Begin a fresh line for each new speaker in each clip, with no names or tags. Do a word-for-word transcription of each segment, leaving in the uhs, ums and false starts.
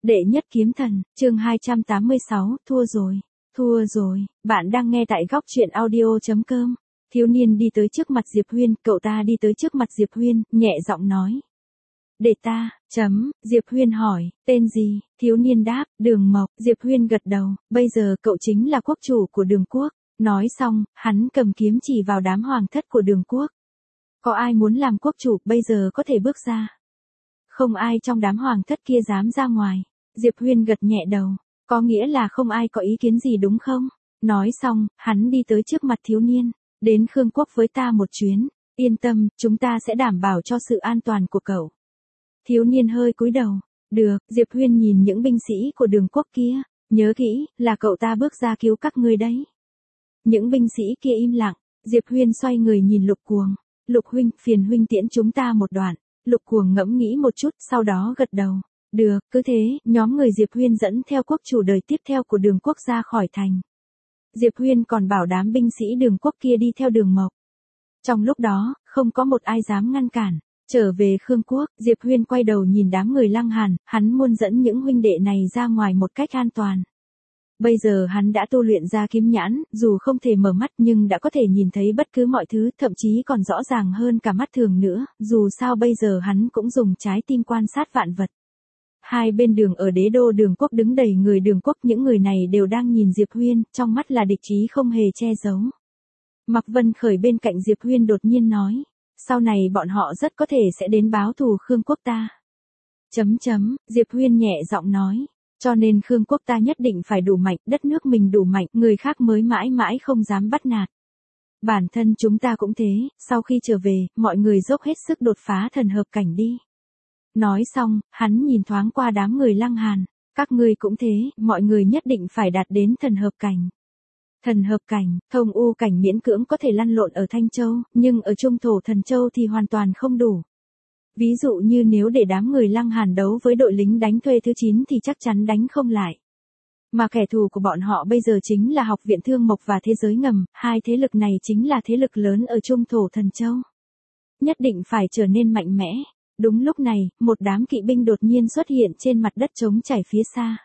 Đệ nhất kiếm thần, chương hai trăm tám mươi sáu, thua rồi, thua rồi, bạn đang nghe tại góc truyện audio.com. Thiếu niên đi tới trước mặt Diệp Huyên, cậu ta đi tới trước mặt Diệp Huyên, nhẹ giọng nói. Để ta, chấm, Diệp Huyên hỏi, tên gì, thiếu niên đáp, Đường Mộc, Diệp Huyên gật đầu, bây giờ cậu chính là quốc chủ của Đường Quốc. Nói xong, hắn cầm kiếm chỉ vào đám hoàng thất của Đường Quốc. Có ai muốn làm quốc chủ, bây giờ có thể bước ra. Không ai trong đám hoàng thất kia dám ra ngoài. Diệp Huyên gật nhẹ đầu, có nghĩa là không ai có ý kiến gì đúng không? Nói xong, hắn đi tới trước mặt thiếu niên, đến Khương Quốc với ta một chuyến, yên tâm, chúng ta sẽ đảm bảo cho sự an toàn của cậu. Thiếu niên hơi cúi đầu, được, Diệp Huyên nhìn những binh sĩ của Đường Quốc kia, nhớ kỹ, là cậu ta bước ra cứu các ngươi đấy. Những binh sĩ kia im lặng, Diệp Huyên xoay người nhìn Lục Cuồng, Lục huynh, phiền huynh tiễn chúng ta một đoạn. Lục Cuồng ngẫm nghĩ một chút, sau đó gật đầu. Được, cứ thế, nhóm người Diệp Huyên dẫn theo quốc chủ đời tiếp theo của Đường Quốc ra khỏi thành. Diệp Huyên còn bảo đám binh sĩ Đường Quốc kia đi theo Đường Mộc. Trong lúc đó, không có một ai dám ngăn cản. Trở về Khương Quốc, Diệp Huyên quay đầu nhìn đám người Lăng Hàn, hắn muốn dẫn những huynh đệ này ra ngoài một cách an toàn. Bây giờ hắn đã tu luyện ra kiếm nhãn, dù không thể mở mắt nhưng đã có thể nhìn thấy bất cứ mọi thứ, thậm chí còn rõ ràng hơn cả mắt thường nữa, dù sao bây giờ hắn cũng dùng trái tim quan sát vạn vật. Hai bên đường ở đế đô Đường Quốc đứng đầy người Đường Quốc, những người này đều đang nhìn Diệp Huyên, trong mắt là địch ý không hề che giấu. Mạc Vân Khởi bên cạnh Diệp Huyên đột nhiên nói, sau này bọn họ rất có thể sẽ đến báo thù Khương Quốc ta. Chấm chấm, Diệp Huyên nhẹ giọng nói. Cho nên Khương Quốc ta nhất định phải đủ mạnh, đất nước mình đủ mạnh, người khác mới mãi mãi không dám bắt nạt. Bản thân chúng ta cũng thế, sau khi trở về, mọi người dốc hết sức đột phá thần hợp cảnh đi. Nói xong, hắn nhìn thoáng qua đám người Lăng Hàn, các ngươi cũng thế, mọi người nhất định phải đạt đến thần hợp cảnh. Thần hợp cảnh, thông u cảnh miễn cưỡng có thể lăn lộn ở Thanh Châu, nhưng ở Trung Thổ Thần Châu thì hoàn toàn không đủ. Ví dụ như nếu để đám người Lăng Hàn đấu với đội lính đánh thuê thứ chín thì chắc chắn đánh không lại. Mà kẻ thù của bọn họ bây giờ chính là Học viện Thương Mộc và Thế giới ngầm, hai thế lực này chính là thế lực lớn ở Trung Thổ Thần Châu. Nhất định phải trở nên mạnh mẽ. Đúng lúc này, một đám kỵ binh đột nhiên xuất hiện trên mặt đất trống trải phía xa.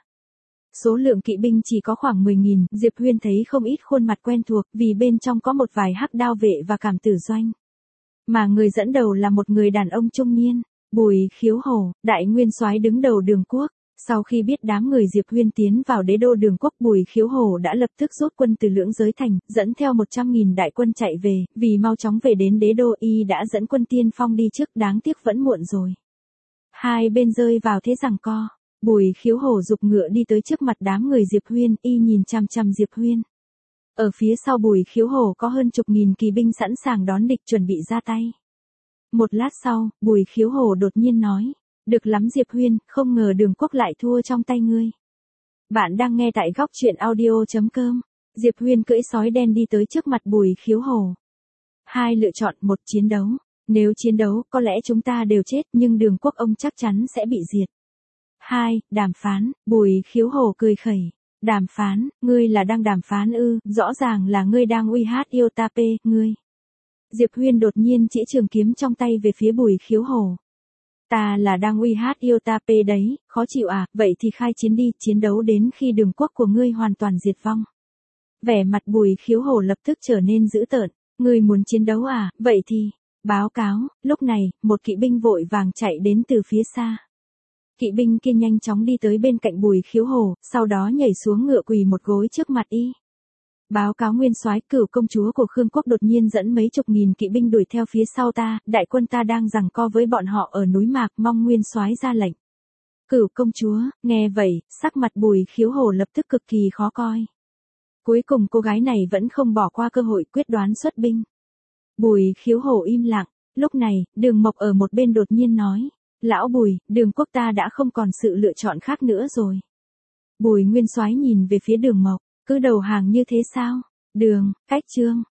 Số lượng kỵ binh chỉ có khoảng mười nghìn, Diệp Huyên thấy không ít khuôn mặt quen thuộc vì bên trong có một vài hắc đao vệ và cảm tử doanh. Mà người dẫn đầu là một người đàn ông trung niên, Bùi Khiếu Hổ, đại nguyên soái đứng đầu Đường Quốc. Sau khi biết đám người Diệp Huyên tiến vào đế đô Đường Quốc, Bùi Khiếu Hổ đã lập tức rút quân từ Lưỡng Giới Thành, dẫn theo một trăm nghìn đại quân chạy về, vì mau chóng về đến đế đô y đã dẫn quân tiên phong đi trước, đáng tiếc vẫn muộn rồi. Hai bên rơi vào thế giằng co, Bùi Khiếu Hổ giục ngựa đi tới trước mặt đám người Diệp Huyên, y nhìn chằm chằm Diệp Huyên. Ở phía sau Bùi Khiếu Hổ có hơn chục nghìn kỳ binh sẵn sàng đón địch chuẩn bị ra tay. Một lát sau, Bùi Khiếu Hổ đột nhiên nói, được lắm Diệp Huyên, không ngờ Đường Quốc lại thua trong tay ngươi. Bạn đang nghe tại góc truyện audio.com. Diệp Huyên cưỡi sói đen đi tới trước mặt Bùi Khiếu Hổ. Hai lựa chọn, một chiến đấu. Nếu chiến đấu, có lẽ chúng ta đều chết, nhưng Đường Quốc ông chắc chắn sẽ bị diệt. Hai, đàm phán, Bùi Khiếu Hổ cười khẩy. Đàm phán, ngươi là đang đàm phán ư, rõ ràng là ngươi đang uy hát yêu ta p, ngươi. Diệp Huyên đột nhiên chỉ trường kiếm trong tay về phía Bùi Khiếu Hổ. Ta là đang uy hát yêu ta p đấy, khó chịu à, vậy thì khai chiến đi, chiến đấu đến khi Đường Quốc của ngươi hoàn toàn diệt vong. Vẻ mặt Bùi Khiếu Hổ lập tức trở nên dữ tợn, ngươi muốn chiến đấu à, vậy thì, báo cáo, lúc này, một kỵ binh vội vàng chạy đến từ phía xa. Kỵ binh kia nhanh chóng đi tới bên cạnh Bùi Khiếu Hổ, sau đó nhảy xuống ngựa quỳ một gối trước mặt y. Báo cáo nguyên soái, Cửu công chúa của Khương Quốc đột nhiên dẫn mấy chục nghìn kỵ binh đuổi theo phía sau ta, đại quân ta đang giằng co với bọn họ ở núi Mạc, mong nguyên soái ra lệnh. Cửu công chúa, nghe vậy, sắc mặt Bùi Khiếu Hổ lập tức cực kỳ khó coi. Cuối cùng cô gái này vẫn không bỏ qua cơ hội quyết đoán xuất binh. Bùi Khiếu Hổ im lặng, lúc này, Đường Mộc ở một bên đột nhiên nói. Lão Bùi, Đường Quốc ta đã không còn sự lựa chọn khác nữa rồi. Bùi nguyên soái nhìn về phía Đường Mộc, cứ đầu hàng như thế sao? Đường, cách trương,